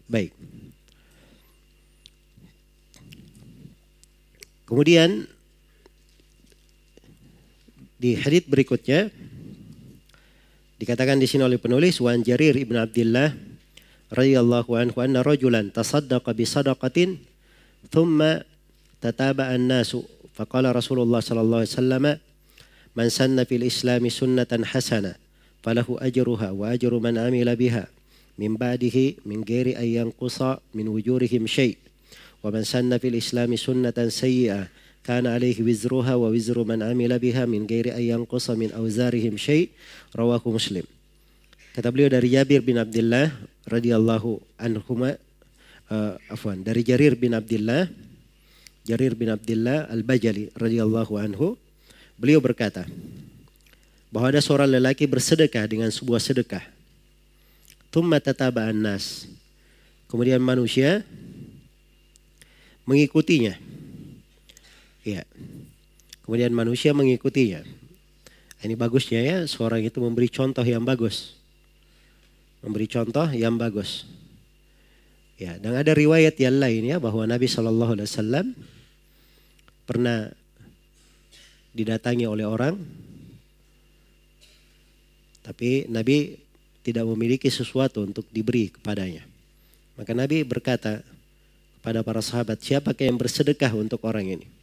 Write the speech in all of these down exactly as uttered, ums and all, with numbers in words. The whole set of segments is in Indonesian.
Baik. Kemudian di hadits berikutnya dikatakan di sini oleh penulis, Wan Jarir ibn Abdullah radhiyallahu anhu anna rajulan tasaddaqa bi sadaqatin thumma tataba'a an-nasu faqala Rasulullah sallallahu alaihi wasallam man sanna fil islami sunnatan hasanah falahu ajruha wa ajru man amila biha min ba'dihi min ghairi an yanqusa min wujurihim syai' wa man sanna fil islami sunnatan sayyi'ah kana alaihi wizruha wa wizru man amila biha min ghairi an yanqusa min awzarihim syai' rawahu Muslim. Kata beliau dari Jabir bin Abdullah radhiyallahu anhuma uh, afwan dari Jarir bin Abdullah Jarir bin Abdullah Al-Bajali radhiyallahu anhu, beliau berkata bahwa ada seorang lelaki bersedekah dengan sebuah sedekah. Tsumma tataba'an nas. Kemudian manusia mengikutinya. Ya. Kemudian manusia mengikutinya. Ini bagusnya ya, seorang itu memberi contoh yang bagus. Memberi contoh yang bagus. Ya, dan ada riwayat yang lain ya bahwa Nabi shallallahu alaihi wasallam pernah didatangi oleh orang, tapi Nabi tidak memiliki sesuatu untuk diberi kepadanya. Maka Nabi berkata kepada para sahabat, siapakah yang bersedekah untuk orang ini?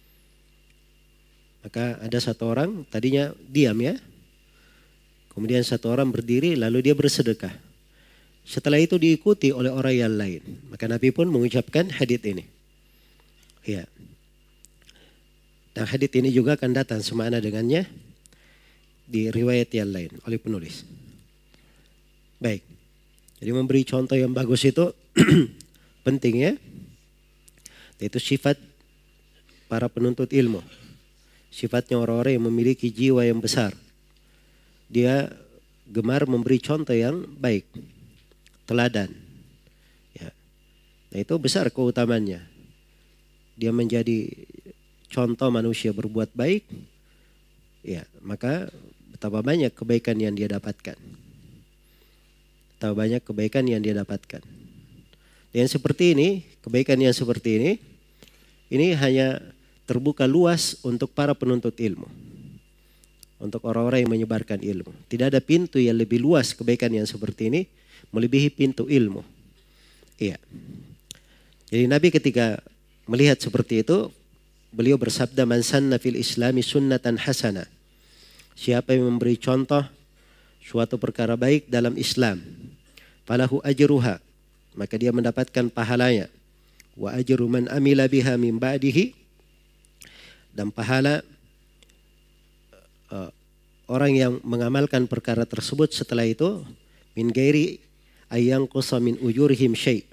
Maka ada satu orang tadinya diam ya. Kemudian satu orang berdiri lalu dia bersedekah. Setelah itu diikuti oleh orang yang lain. Maka Nabi pun mengucapkan hadits ini. Ya. Dan hadits ini juga akan datang semana dengannya di riwayat yang lain oleh penulis. Baik. Jadi memberi contoh yang bagus itu penting ya. Itu sifat para penuntut ilmu. Sifatnya orang-orang yang memiliki jiwa yang besar. Dia gemar memberi contoh yang baik. Teladan. Ya. Nah itu besar keutamannya. Dia menjadi contoh manusia berbuat baik. Ya, maka betapa banyak kebaikan yang dia dapatkan. Betapa banyak kebaikan yang dia dapatkan. Dan seperti ini, kebaikan yang seperti ini, ini hanya terbuka luas untuk para penuntut ilmu. Untuk orang-orang yang menyebarkan ilmu. Tidak ada pintu yang lebih luas kebaikan yang seperti ini melebihi pintu ilmu. Iya. Jadi Nabi ketika melihat seperti itu, beliau bersabda, man sanna fil islami sunnatan hasanah. Siapa yang memberi contoh suatu perkara baik dalam Islam, falahu ajruha, maka dia mendapatkan pahalanya. Wa ajru man amila biha min ba'dihi, dan pahala uh, orang yang mengamalkan perkara tersebut setelah itu, min ghairi ayang qusa min ujurihim syai',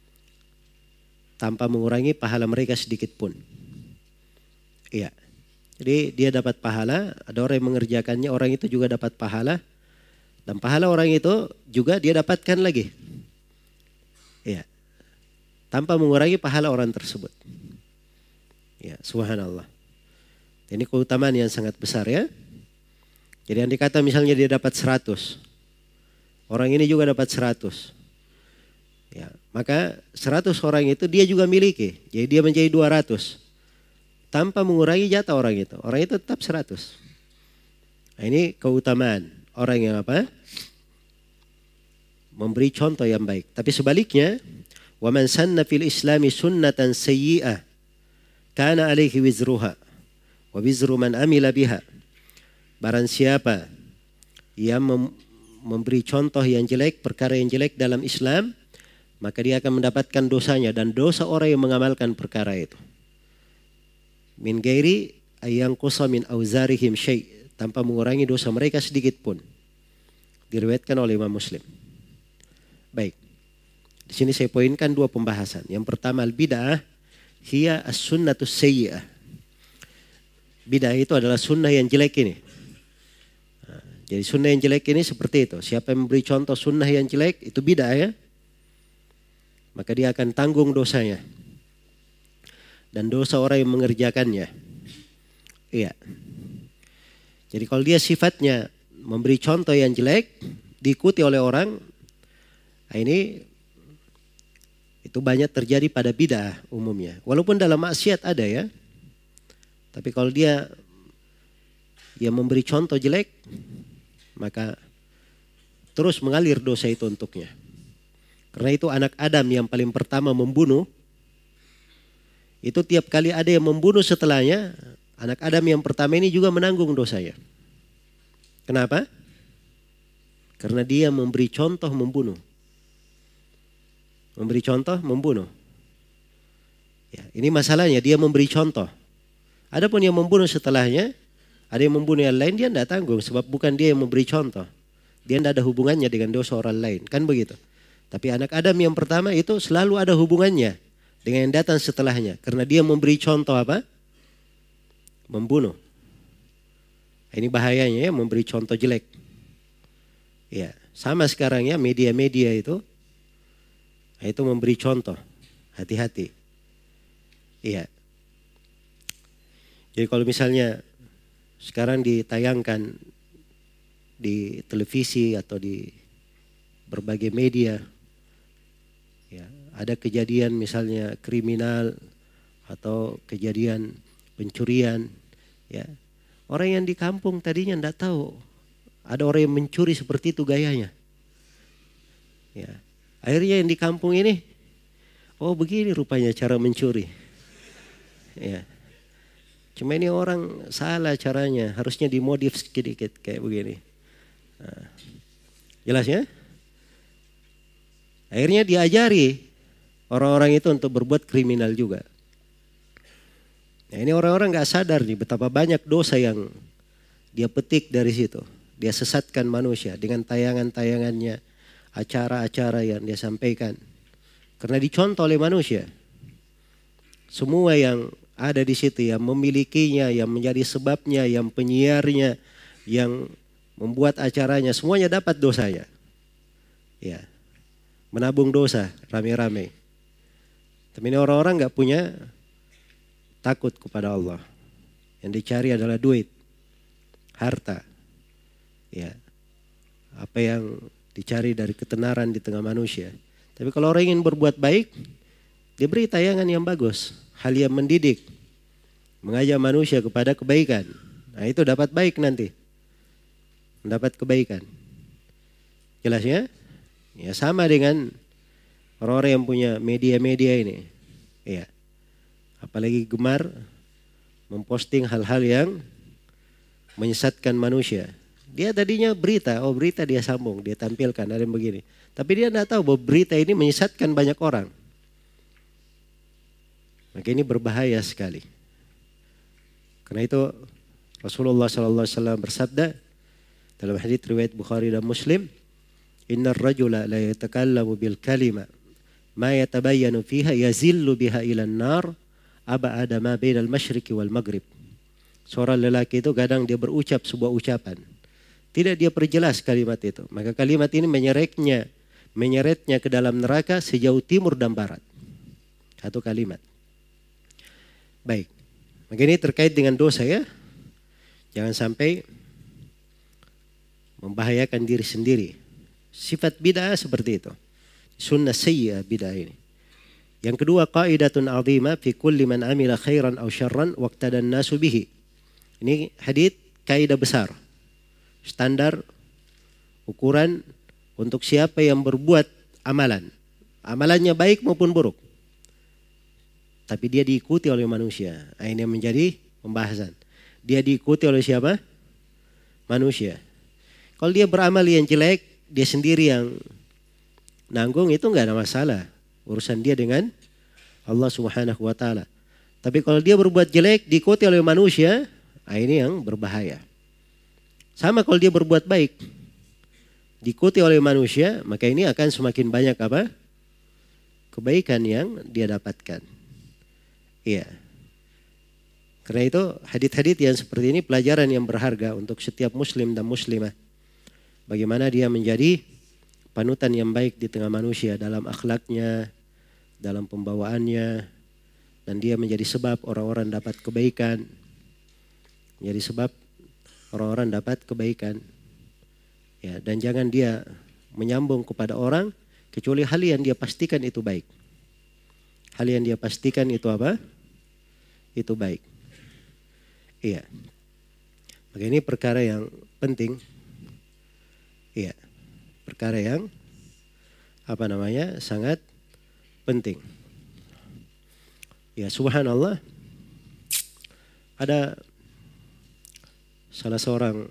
tanpa mengurangi pahala mereka sedikit pun. Iya. Jadi dia dapat pahala, ada orang yang mengerjakannya, orang itu juga dapat pahala, dan pahala orang itu juga dia dapatkan lagi. Iya. Tanpa mengurangi pahala orang tersebut. Ya, subhanallah. Ini keutamaan yang sangat besar ya. Jadi yang dikata misalnya dia dapat seratus. Orang ini juga dapat seratus. Ya, maka seratus orang itu dia juga miliki. Jadi dia menjadi dua ratus. Tanpa mengurangi jatah orang itu. Orang itu tetap seratus. Nah, ini keutamaan orang yang apa? Memberi contoh yang baik. Tapi sebaliknya, wa man sanna fil islami sunnatan sayyi'ah kana alaihi wizruha wa wizru man amila biha. Barang siapa yang mem- memberi contoh yang jelek, perkara yang jelek dalam Islam, maka dia akan mendapatkan dosanya dan dosa orang yang mengamalkan perkara itu. Min ghairi ayang qusa min auzarihim syai', tanpa mengurangi dosa mereka sedikit pun. Diriwayatkan oleh Imam Muslim. Baik. Di sini saya poinkan dua pembahasan. Yang pertama, al-bid'ah hiya as-sunnatus sayyi'ah. Bid'ah itu adalah sunnah yang jelek ini. Nah, jadi sunnah yang jelek ini seperti itu. Siapa yang memberi contoh sunnah yang jelek, itu bid'ah ya. Maka dia akan tanggung dosanya. Dan dosa orang yang mengerjakannya. Iya. Jadi kalau dia sifatnya memberi contoh yang jelek, diikuti oleh orang, nah ini Itu banyak terjadi pada bid'ah umumnya. Walaupun dalam maksiat ada ya. Tapi kalau dia yang memberi contoh jelek, maka terus mengalir dosa itu untuknya. Karena itu anak Adam yang paling pertama membunuh, itu tiap kali ada yang membunuh setelahnya, anak Adam yang pertama ini juga menanggung dosanya. Kenapa? Karena dia memberi contoh membunuh. Memberi contoh membunuh. Ya, ini masalahnya, dia memberi contoh. Adapun yang membunuh setelahnya, ada yang membunuh yang lain, dia tidak tanggung. Sebab bukan dia yang memberi contoh. Dia tidak ada hubungannya dengan dosa orang lain. Kan begitu. Tapi anak Adam yang pertama itu selalu ada hubungannya dengan yang datang setelahnya. Karena dia memberi contoh apa? Membunuh. Ini bahayanya ya, memberi contoh jelek. Ya, sama sekarang ya, media-media itu itu memberi contoh. Hati-hati. Iya. Jadi kalau misalnya sekarang ditayangkan di televisi atau di berbagai media, ya, ada kejadian misalnya kriminal atau kejadian pencurian, ya, orang yang di kampung tadinya tidak tahu ada orang yang mencuri seperti itu gayanya, ya, akhirnya yang di kampung ini, oh begini rupanya cara mencuri, ya. Cuma ini orang salah caranya, harusnya dimodif sedikit kayak begini. Nah, jelas ya? Akhirnya diajari orang-orang itu untuk berbuat kriminal juga. Nah, ini orang-orang gak sadar nih betapa banyak dosa yang dia petik dari situ. Dia sesatkan manusia dengan tayangan-tayangannya, acara-acara yang dia sampaikan. Karena dicontoh oleh manusia. Semua yang ada di situ, yang memilikinya, yang menjadi sebabnya, yang penyiarnya, yang membuat acaranya, semuanya dapat dosanya. Ya, menabung dosa rame-rame. Tapi ini orang-orang gak punya takut kepada Allah. Yang dicari adalah duit, harta. Ya, apa yang dicari dari ketenaran di tengah manusia. Tapi kalau orang ingin berbuat baik, diberi tayangan yang bagus, hal yang mendidik, mengajak manusia kepada kebaikan. Nah itu dapat baik nanti, mendapat kebaikan. Jelas ya? Ya sama dengan orang-orang yang punya media-media ini. Ya, apalagi gemar memposting hal-hal yang menyesatkan manusia. Dia tadinya berita, oh berita dia sambung, dia tampilkan ada yang begini. Tapi dia tidak tahu bahwa berita ini menyesatkan banyak orang. Maka ini berbahaya sekali. Karena itu Rasulullah shallallahu alaihi wasallam bersabda dalam hadits riwayat Bukhari dan Muslim, Innar rajula la yatakallamu bil kalima ma yatabayyanu fiha yazillu biha ilan nar aba'ada ma bainal masyriqi wal maghrib. Seorang lelaki itu kadang dia berucap sebuah ucapan, tidak dia perjelas kalimat itu, maka kalimat ini menyeretnya menyeretnya ke dalam neraka sejauh timur dan barat. Satu kalimat. Baik. Maka ini terkait dengan dosa ya. Jangan sampai membahayakan diri sendiri. Sifat bid'ah seperti itu. Sunnah sayyi'ah bid'ah ini. Yang kedua, qaidatun 'azimah fi kulli man amila khairan aw syarran waqtadan nasu bihi. Ini hadits kaidah besar. Standar ukuran untuk siapa yang berbuat amalan. Amalannya baik maupun buruk. Tapi dia diikuti oleh manusia. Nah, ini yang menjadi pembahasan. Dia diikuti oleh siapa? Manusia. Kalau dia beramal yang jelek, dia sendiri yang nanggung, itu enggak ada masalah. Urusan dia dengan Allah Subhanahu wa taala. Tapi kalau dia berbuat jelek diikuti oleh manusia, nah ini yang berbahaya. Sama kalau dia berbuat baik diikuti oleh manusia, maka ini akan semakin banyak apa? Kebaikan yang dia dapatkan. Iya. Karena itu hadits-hadits yang seperti ini pelajaran yang berharga untuk setiap muslim dan muslimah. Bagaimana dia menjadi panutan yang baik di tengah manusia dalam akhlaknya, dalam pembawaannya, dan dia menjadi sebab orang-orang dapat kebaikan. Menjadi sebab orang-orang dapat kebaikan. Ya, dan jangan dia menyambung kepada orang kecuali hal yang dia pastikan itu baik. hal yang dia pastikan itu apa? Itu baik. Iya. Maka ini perkara yang penting. Iya. Perkara yang apa namanya? Sangat penting. Ya, subhanallah. Ada salah seorang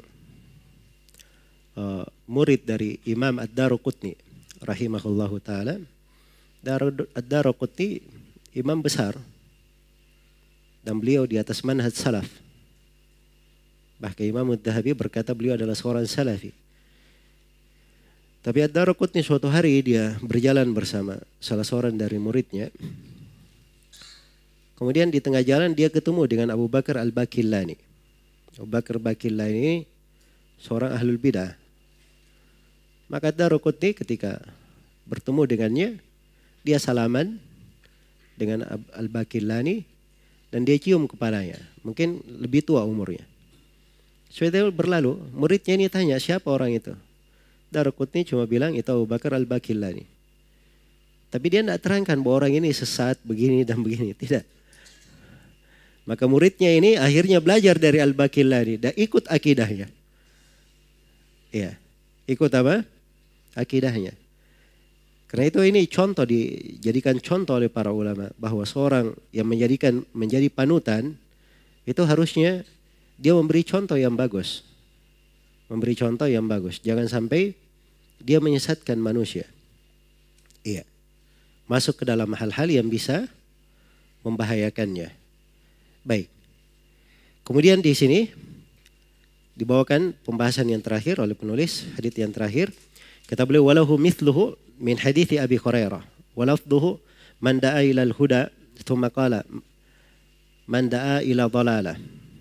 uh, murid dari Imam Ad-Daruqutni rahimahullahu taala. Ad-Daruqutni imam besar dan beliau di atas manhaj salaf. Bahkan Imam Ad-Dhahabi berkata beliau adalah seorang salafi. Tapi Ad-Daruqutni suatu hari dia berjalan bersama salah seorang dari muridnya. Kemudian di tengah jalan dia ketemu dengan Abu Bakar Al-Baqillani. Abu Bakar Al-Baqillani ini seorang ahlul bidah. Maka Ad-Daruqutni ketika bertemu dengannya, dia salaman dengan Al-Baqillani dan dia cium kepalanya. Mungkin lebih tua umurnya. Sudah berlalu, muridnya ini tanya siapa orang itu. Daruqutni cuma bilang itu Abu Bakar Al-Baqillani. Tapi dia tidak terangkan bahwa orang ini sesat begini dan begini. Tidak. Maka muridnya ini akhirnya belajar dari Al-Baqillani dan ikut akidahnya. Iya. Ikut apa? Akidahnya. Karena itu ini contoh dijadikan contoh oleh para ulama bahwa seorang yang menjadikan menjadi panutan itu harusnya dia memberi contoh yang bagus. Memberi contoh yang bagus. Jangan sampai dia menyesatkan manusia. Iya. Masuk ke dalam hal-hal yang bisa membahayakannya. Baik. Kemudian di sini dibawakan pembahasan yang terakhir oleh penulis, hadits yang terakhir. Kata beliau walahu mithluhu min hadithi Abi Hurairah wa lafdhuhu man da'a ila al-huda thumma qala man da'a ila dhalalah.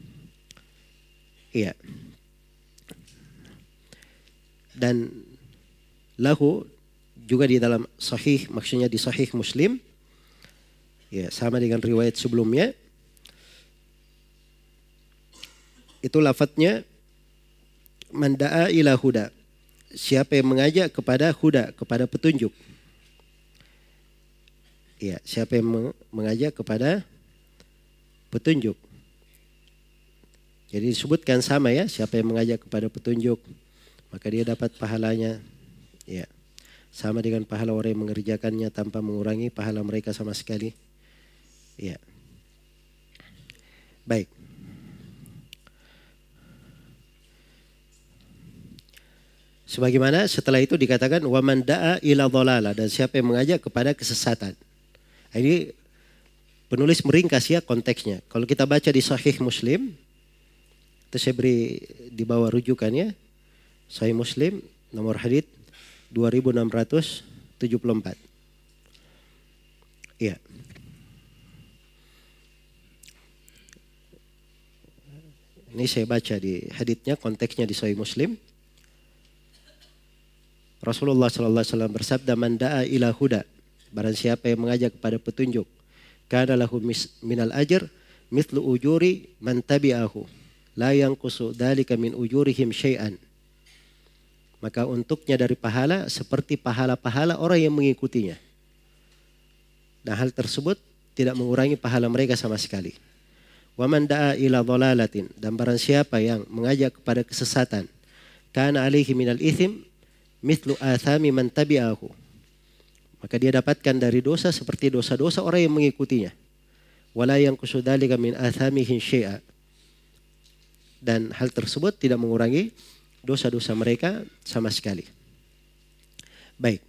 Iya. Dan lahu juga di dalam sahih, maksudnya di sahih Muslim. Ya, sama dengan riwayat sebelumnya. Itu lafadznya man da'a ila huda. Siapa yang mengajak kepada huda, kepada petunjuk. Ya, siapa yang mengajak kepada petunjuk. Jadi disebutkan sama ya, siapa yang mengajak kepada petunjuk, maka dia dapat pahalanya. Ya. Sama dengan pahala orang yang mengerjakannya tanpa mengurangi pahala mereka sama sekali. Ya. Baik. Sebagaimana setelah itu dikatakan wa man da'a ila dhalalah, dan siapa yang mengajak kepada kesesatan. Ini penulis meringkas ya konteksnya. Kalau kita baca di Sahih Muslim, itu saya beri di bawah rujukannya. Sahih Muslim nomor hadits dua ribu enam ratus tujuh puluh empat. Iya. Ini saya baca di haditsnya, konteksnya di Sahih Muslim. Rasulullah sallallahu alaihi wasallam bersabda, man da'a ila huda, barang siapa yang mengajak kepada petunjuk, kana lahu minal ajr mithlu ujuri man tabi'ahu la yanqusu dzalika min ujurihim syai'an. Maka untuknya dari pahala seperti pahala-pahala orang yang mengikutinya. Dan hal tersebut tidak mengurangi pahala mereka sama sekali. Wa man da'a ila dhalalatin, dan barang siapa yang mengajak kepada kesesatan, kana alaihi minal ithim mithlu athami man tabi'ahu, maka dia dapatkan dari dosa seperti dosa-dosa orang yang mengikutinya. Wala yanqusu dzalika min athamihim syai'a, dan hal tersebut tidak mengurangi dosa-dosa mereka sama sekali. Baik.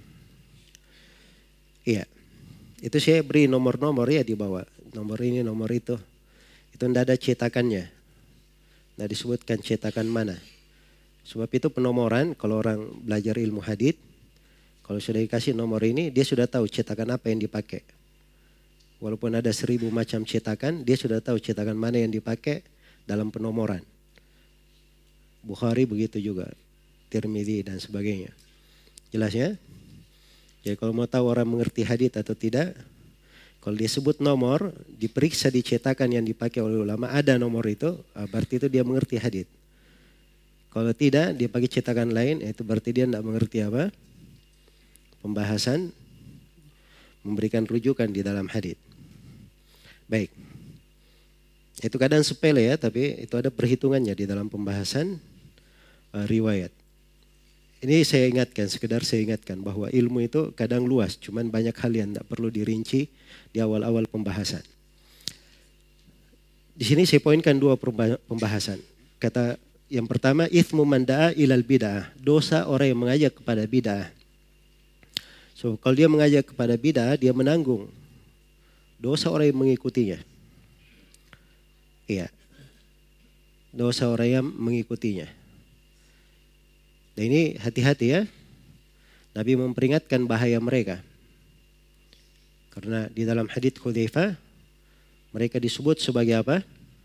Iya. Itu saya beri nomor-nomor ya di bawah. Nomor ini, nomor itu. Itu tidak ada cetakannya. Tidak disebutkan cetakan mana. Sebab itu penomoran, kalau orang belajar ilmu hadits, kalau sudah dikasih nomor ini, dia sudah tahu cetakan apa yang dipakai. Walaupun ada seribu macam cetakan, dia sudah tahu cetakan mana yang dipakai dalam penomoran. Bukhari begitu juga, Tirmidzi dan sebagainya. Jelas ya? Jadi kalau mau tahu orang mengerti hadits atau tidak, kalau dia sebut nomor, diperiksa di cetakan yang dipakai oleh ulama, ada nomor itu, berarti itu dia mengerti hadits. Kalau tidak, dia pakai cetakan lain, itu berarti dia tidak mengerti apa? Pembahasan memberikan rujukan di dalam hadits. Baik. Itu kadang sepele ya, tapi itu ada perhitungannya di dalam pembahasan uh, riwayat. Ini saya ingatkan, sekedar saya ingatkan bahwa ilmu itu kadang luas, cuman banyak hal yang tidak perlu dirinci di awal-awal pembahasan. Di sini saya poinkan dua pembahasan. Kata yang pertama, ithmu man da'a ilal bid'ah, dosa orang yang mengajak kepada bid'ah. So, kalau dia mengajak kepada bid'ah, dia menanggung dosa orang yang mengikutinya. Iya. Dosa orang yang mengikutinya. Dan ini hati-hati ya. Nabi memperingatkan bahaya mereka. Karena di dalam hadits Hudzaifah mereka disebut sebagai apa?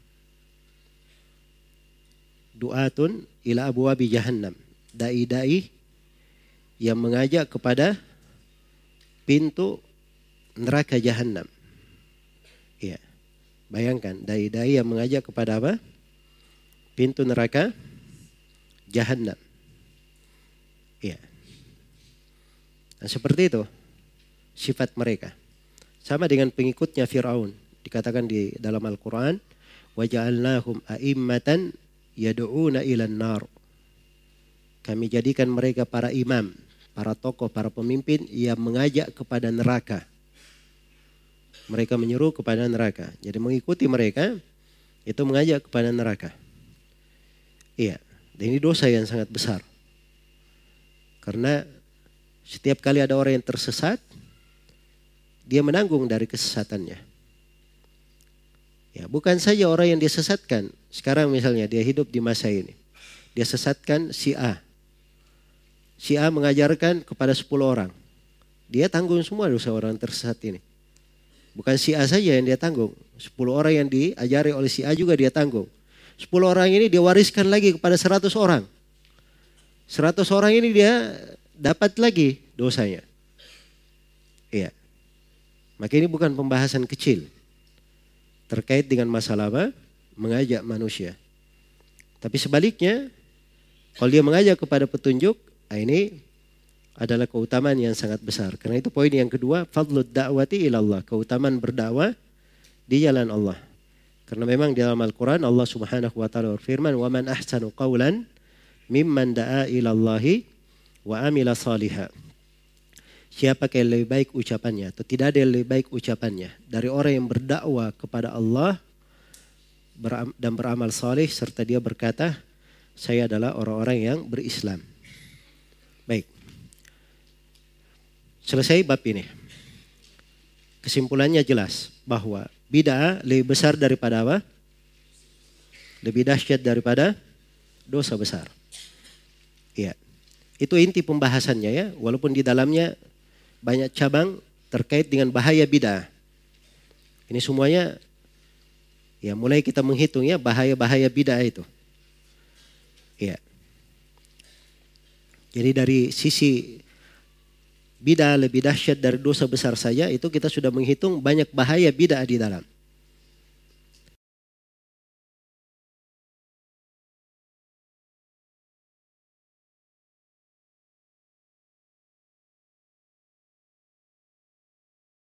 Du'atun ila abwabi jahannam. Dai-dai yang mengajak kepada pintu neraka jahannam. Iya. Bayangkan, dai-dai yang mengajak kepada apa? Pintu neraka jahannam. Iya. Nah, seperti itu sifat mereka. Sama dengan pengikutnya Fir'aun. Dikatakan di dalam Al-Quran, وَجَعَلْنَاهُمْ أَئِمَّةً يَدُعُونَ إِلَى النَّارِ. Kami jadikan mereka para imam, para tokoh, para pemimpin yang mengajak kepada neraka. Mereka menyeru kepada neraka. Jadi mengikuti mereka itu mengajak kepada neraka. Iya. Dan ini dosa yang sangat besar. Karena setiap kali ada orang yang tersesat, dia menanggung dari kesesatannya. Ya, bukan saja orang yang disesatkan. Sekarang misalnya dia hidup di masa ini. Dia sesatkan si A. Si A mengajarkan kepada sepuluh orang. Dia tanggung semua dosa orang tersesat ini. Bukan si A saja yang dia tanggung. Sepuluh orang yang diajari oleh si A juga dia tanggung. Sepuluh orang ini dia wariskan lagi kepada seratus orang. Seratus orang ini dia dapat lagi dosanya. Iya. Maka ini bukan pembahasan kecil. Terkait dengan masalah apa? Mengajak manusia. Tapi sebaliknya, kalau dia mengajak kepada petunjuk, ini adalah keutamaan yang sangat besar. Karena itu poin yang kedua, fadlud da'wati ilallah, keutamaan berdakwah di jalan Allah. Karena memang di dalam Al-Quran Allah Subhanahu wa taala berfirman, "Wa man ahsanu qawlan mimman da'a ilallahi wa amila salihah." Siapa yang lebih baik ucapannya, atau tidak ada yang lebih baik ucapannya dari orang yang berdakwah kepada Allah dan beramal saleh serta dia berkata, saya adalah orang-orang yang berislam. Baik. Selesai bab ini. Kesimpulannya jelas bahwa bid'ah lebih besar daripada apa? Lebih dahsyat daripada dosa besar. Iya. Itu inti pembahasannya ya, walaupun di dalamnya banyak cabang terkait dengan bahaya bid'ah. Ini semuanya ya mulai kita menghitung ya bahaya-bahaya bid'ah itu. Iya. Jadi dari sisi bid'ah lebih dahsyat dari dosa besar saja itu kita sudah menghitung banyak bahaya bid'ah di dalam.